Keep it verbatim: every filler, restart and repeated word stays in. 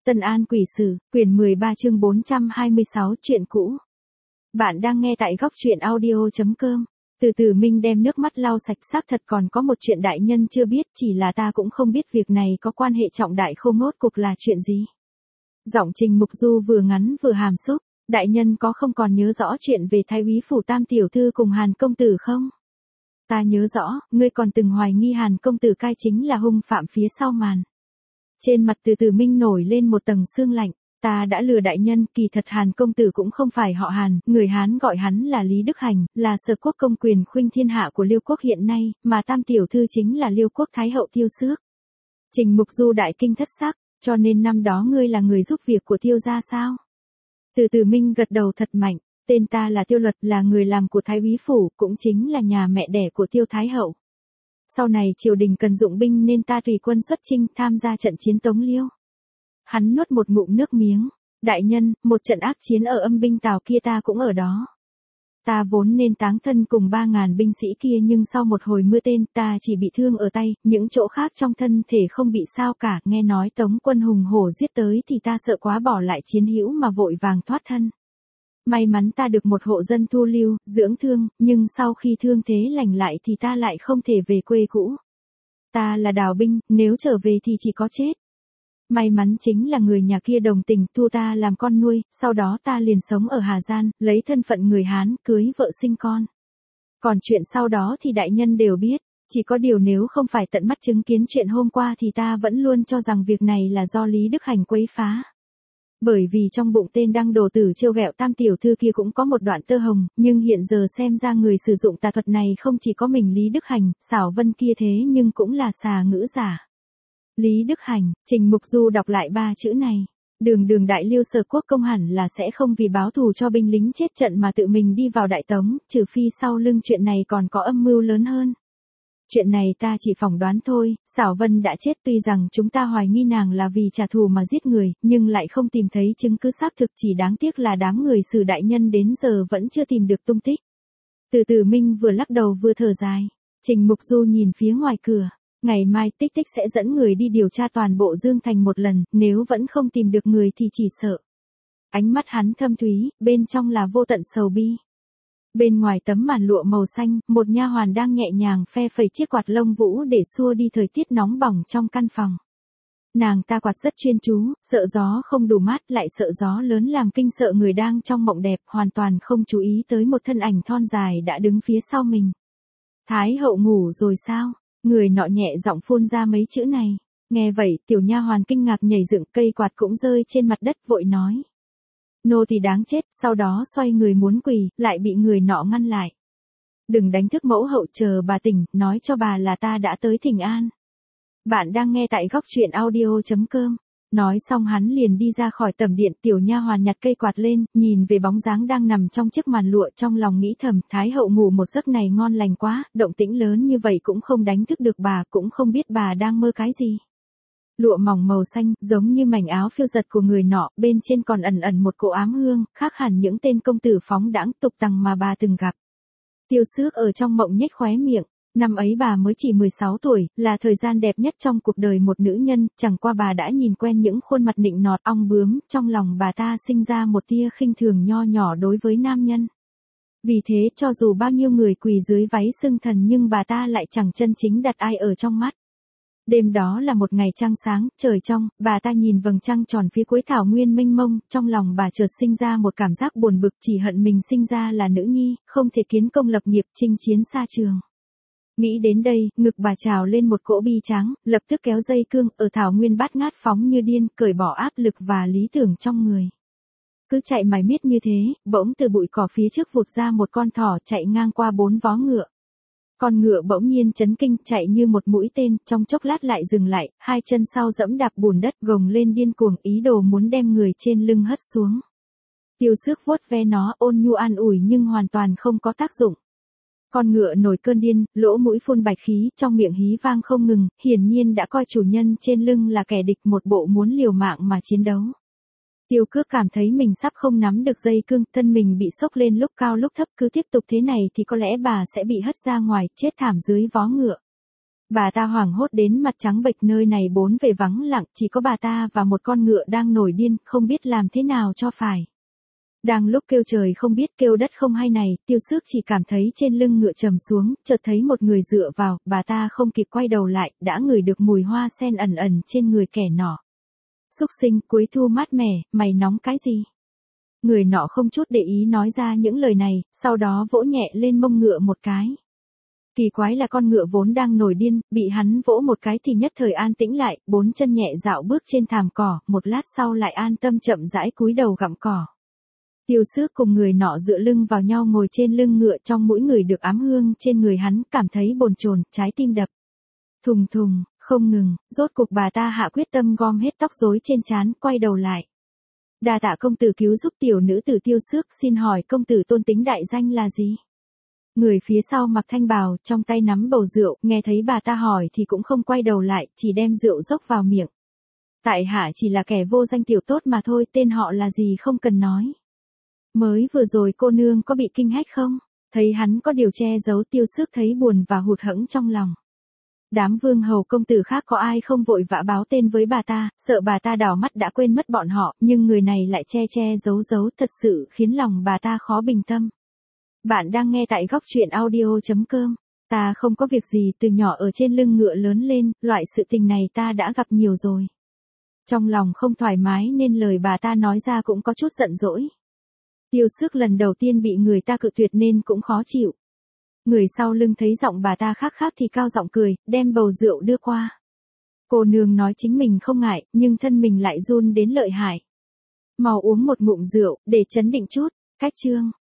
Tân An Quỷ Sử, quyển mười ba chương bốn trăm hai mươi sáu chuyện cũ. Bạn đang nghe tại góc truyện audio chấm com. Từ từ Minh đem nước mắt lau sạch, xác thật còn có một chuyện đại nhân chưa biết, chỉ là ta cũng không biết việc này có quan hệ trọng đại không, ngốt cục là chuyện gì. Giọng Trình Mục Du vừa ngắn vừa hàm xúc. Đại nhân có không còn nhớ rõ chuyện về Thái úy phủ Tam tiểu thư cùng Hàn công tử không? Ta nhớ rõ, ngươi còn từng hoài nghi Hàn công tử cai chính là hung phạm phía sau màn. Trên mặt Từ từ Minh nổi lên một tầng sương lạnh. Ta đã lừa đại nhân, kỳ thật Hàn công tử cũng không phải họ Hàn, người Hán gọi hắn là Lý Đức Hành, là sở quốc công quyền khuynh thiên hạ của Liêu quốc hiện nay, mà Tam tiểu thư chính là Liêu quốc thái hậu Tiêu Xước. Trình Mục Du đại kinh thất sắc, cho nên năm đó ngươi là người giúp việc của Tiêu gia sao? Từ từ Minh gật đầu thật mạnh, tên ta là Tiêu Luật, là người làm của Thái úy phủ, cũng chính là nhà mẹ đẻ của Tiêu thái hậu. Sau này triều đình cần dụng binh nên ta tùy quân xuất chinh tham gia trận chiến Tống Liêu. Hắn nuốt một ngụm nước miếng. Đại nhân, một trận ác chiến ở Âm binh Tào kia ta cũng ở đó. Ta vốn nên táng thân cùng ba ngàn binh sĩ kia, nhưng sau một hồi mưa tên ta chỉ bị thương ở tay, những chỗ khác trong thân thể không bị sao cả. Nghe nói Tống quân hùng hổ giết tới thì ta sợ quá bỏ lại chiến hữu mà vội vàng thoát thân. May mắn ta được một hộ dân thu lưu, dưỡng thương, nhưng sau khi thương thế lành lại thì ta lại không thể về quê cũ. Ta là đào binh, nếu trở về thì chỉ có chết. May mắn chính là người nhà kia đồng tình thu ta làm con nuôi, sau đó ta liền sống ở Hà Giang, lấy thân phận người Hán, cưới vợ sinh con. Còn chuyện sau đó thì đại nhân đều biết, chỉ có điều nếu không phải tận mắt chứng kiến chuyện hôm qua thì ta vẫn luôn cho rằng việc này là do Lý Đức Hành quấy phá. Bởi vì trong bụng tên đăng đồ tử trêu ghẹo Tam tiểu thư kia cũng có một đoạn tơ hồng, nhưng hiện giờ xem ra người sử dụng tà thuật này không chỉ có mình Lý Đức Hành, Xảo Vân kia thế nhưng cũng là xà ngữ giả. Lý Đức Hành, Trình Mục Du đọc lại ba chữ này. Đường đường đại Liêu sở quốc công hẳn là sẽ không vì báo thù cho binh lính chết trận mà tự mình đi vào Đại Tống, trừ phi sau lưng chuyện này còn có âm mưu lớn hơn. Chuyện này ta chỉ phỏng đoán thôi, Xảo Vân đã chết, tuy rằng chúng ta hoài nghi nàng là vì trả thù mà giết người, nhưng lại không tìm thấy chứng cứ xác thực, chỉ đáng tiếc là đám người Sử đại nhân đến giờ vẫn chưa tìm được tung tích. Từ từ Minh vừa lắc đầu vừa thở dài. Trình Mục Du nhìn phía ngoài cửa. Ngày mai Tích Tích sẽ dẫn người đi điều tra toàn bộ Dương Thành một lần, nếu vẫn không tìm được người thì chỉ sợ. Ánh mắt hắn thâm thúy, bên trong là vô tận sầu bi. Bên ngoài tấm màn lụa màu xanh, một nha hoàn đang nhẹ nhàng phe phẩy chiếc quạt lông vũ để xua đi thời tiết nóng bỏng trong căn phòng. Nàng ta quạt rất chuyên chú, sợ gió không đủ mát lại sợ gió lớn làm kinh sợ người đang trong mộng đẹp, hoàn toàn không chú ý tới một thân ảnh thon dài đã đứng phía sau mình. Thái hậu ngủ rồi sao? Người nọ nhẹ giọng phun ra mấy chữ này. Nghe vậy, tiểu nha hoàn kinh ngạc nhảy dựng, cây quạt cũng rơi trên mặt đất, vội nói. Nô tỳ đáng chết, sau đó xoay người muốn quỳ, lại bị người nọ ngăn lại. Đừng đánh thức mẫu hậu, chờ bà tỉnh, nói cho bà là ta đã tới thỉnh an. Bạn đang nghe tại góc truyện audio chấm com. Nói xong hắn liền đi ra khỏi tầm điện, tiểu nha hoàn nhặt cây quạt lên, nhìn về bóng dáng đang nằm trong chiếc màn lụa, trong lòng nghĩ thầm, Thái hậu ngủ một giấc này ngon lành quá, động tĩnh lớn như vậy cũng không đánh thức được bà, cũng không biết bà đang mơ cái gì. Lụa mỏng màu xanh, giống như mảnh áo phiêu giật của người nọ, bên trên còn ẩn ẩn một cỗ ám hương, khác hẳn những tên công tử phóng đãng tục tằng mà bà từng gặp. Tiêu Xước ở trong mộng nhếch khóe miệng. Năm ấy bà mới chỉ mười sáu tuổi, là thời gian đẹp nhất trong cuộc đời một nữ nhân, chẳng qua bà đã nhìn quen những khuôn mặt nịnh nọt ong bướm, trong lòng bà ta sinh ra một tia khinh thường nho nhỏ đối với nam nhân. Vì thế cho dù bao nhiêu người quỳ dưới váy xưng thần nhưng bà ta lại chẳng chân chính đặt ai ở trong mắt. Đêm đó là một ngày trăng sáng, trời trong, bà ta nhìn vầng trăng tròn phía cuối thảo nguyên mênh mông, trong lòng bà chợt sinh ra một cảm giác buồn bực, chỉ hận mình sinh ra là nữ nhi, không thể kiến công lập nghiệp, chinh chiến xa trường. Nghĩ đến đây, ngực bà trào lên một cỗ bi tráng, lập tức kéo dây cương, ở thảo nguyên bát ngát phóng như điên, cởi bỏ áp lực và lý tưởng trong người. Cứ chạy mải miết như thế, bỗng từ bụi cỏ phía trước vụt ra một con thỏ chạy ngang qua bốn vó ngựa. Con ngựa bỗng nhiên chấn kinh, chạy như một mũi tên, trong chốc lát lại dừng lại, hai chân sau dẫm đạp bùn đất, gồng lên điên cuồng, ý đồ muốn đem người trên lưng hất xuống. Tiêu Xước vuốt ve nó, ôn nhu an ủi nhưng hoàn toàn không có tác dụng. Con ngựa nổi cơn điên, lỗ mũi phun bạch khí, trong miệng hí vang không ngừng, hiển nhiên đã coi chủ nhân trên lưng là kẻ địch, một bộ muốn liều mạng mà chiến đấu. Tiêu Cước cảm thấy mình sắp không nắm được dây cương, thân mình bị sốc lên lúc cao lúc thấp, cứ tiếp tục thế này thì có lẽ bà sẽ bị hất ra ngoài, chết thảm dưới vó ngựa. Bà ta hoảng hốt đến mặt trắng bệch, nơi này bốn về vắng lặng, chỉ có bà ta và một con ngựa đang nổi điên, không biết làm thế nào cho phải. Đang lúc kêu trời không biết kêu đất không hay này, Tiêu Xước chỉ cảm thấy trên lưng ngựa trầm xuống, chợt thấy một người dựa vào, bà ta không kịp quay đầu lại, đã ngửi được mùi hoa sen ẩn ẩn trên người kẻ nọ. Súc sinh, cuối thu mát mẻ, mày nóng cái gì? Người nọ không chút để ý nói ra những lời này, sau đó vỗ nhẹ lên mông ngựa một cái. Kỳ quái là con ngựa vốn đang nổi điên, bị hắn vỗ một cái thì nhất thời an tĩnh lại, bốn chân nhẹ dạo bước trên thảm cỏ, một lát sau lại an tâm chậm rãi cúi đầu gặm cỏ. Tiêu Xước cùng người nọ dựa lưng vào nhau ngồi trên lưng ngựa, trong mũi người được ám hương trên người hắn, cảm thấy bồn chồn, trái tim đập thùng thùng, không ngừng, rốt cuộc bà ta hạ quyết tâm gom hết tóc rối trên trán, quay đầu lại. Đa tạ công tử cứu giúp tiểu nữ tử Tiêu Xước, xin hỏi công tử tôn tính đại danh là gì? Người phía sau mặc thanh bào, trong tay nắm bầu rượu, nghe thấy bà ta hỏi thì cũng không quay đầu lại, chỉ đem rượu dốc vào miệng. Tại hạ chỉ là kẻ vô danh tiểu tốt mà thôi, tên họ là gì không cần nói. Mới vừa rồi cô nương có bị kinh hách không? Thấy hắn có điều che giấu, Tiêu Xước thấy buồn và hụt hẫng trong lòng. Đám vương hầu công tử khác có ai không vội vã báo tên với bà ta, sợ bà ta đảo mắt đã quên mất bọn họ, nhưng người này lại che che giấu giấu, thật sự khiến lòng bà ta khó bình tâm. Bạn đang nghe tại góc truyện audio chấm com. Ta không có việc gì, từ nhỏ ở trên lưng ngựa lớn lên, loại sự tình này ta đã gặp nhiều rồi. Trong lòng không thoải mái nên lời bà ta nói ra cũng có chút giận dỗi. Tiêu Xước lần đầu tiên bị người ta cự tuyệt nên cũng khó chịu. Người sau lưng thấy giọng bà ta khác khác thì cao giọng cười, đem bầu rượu đưa qua. Cô nương nói chính mình không ngại, nhưng thân mình lại run đến lợi hại. Mau uống một ngụm rượu, để chấn định chút. Cách chương.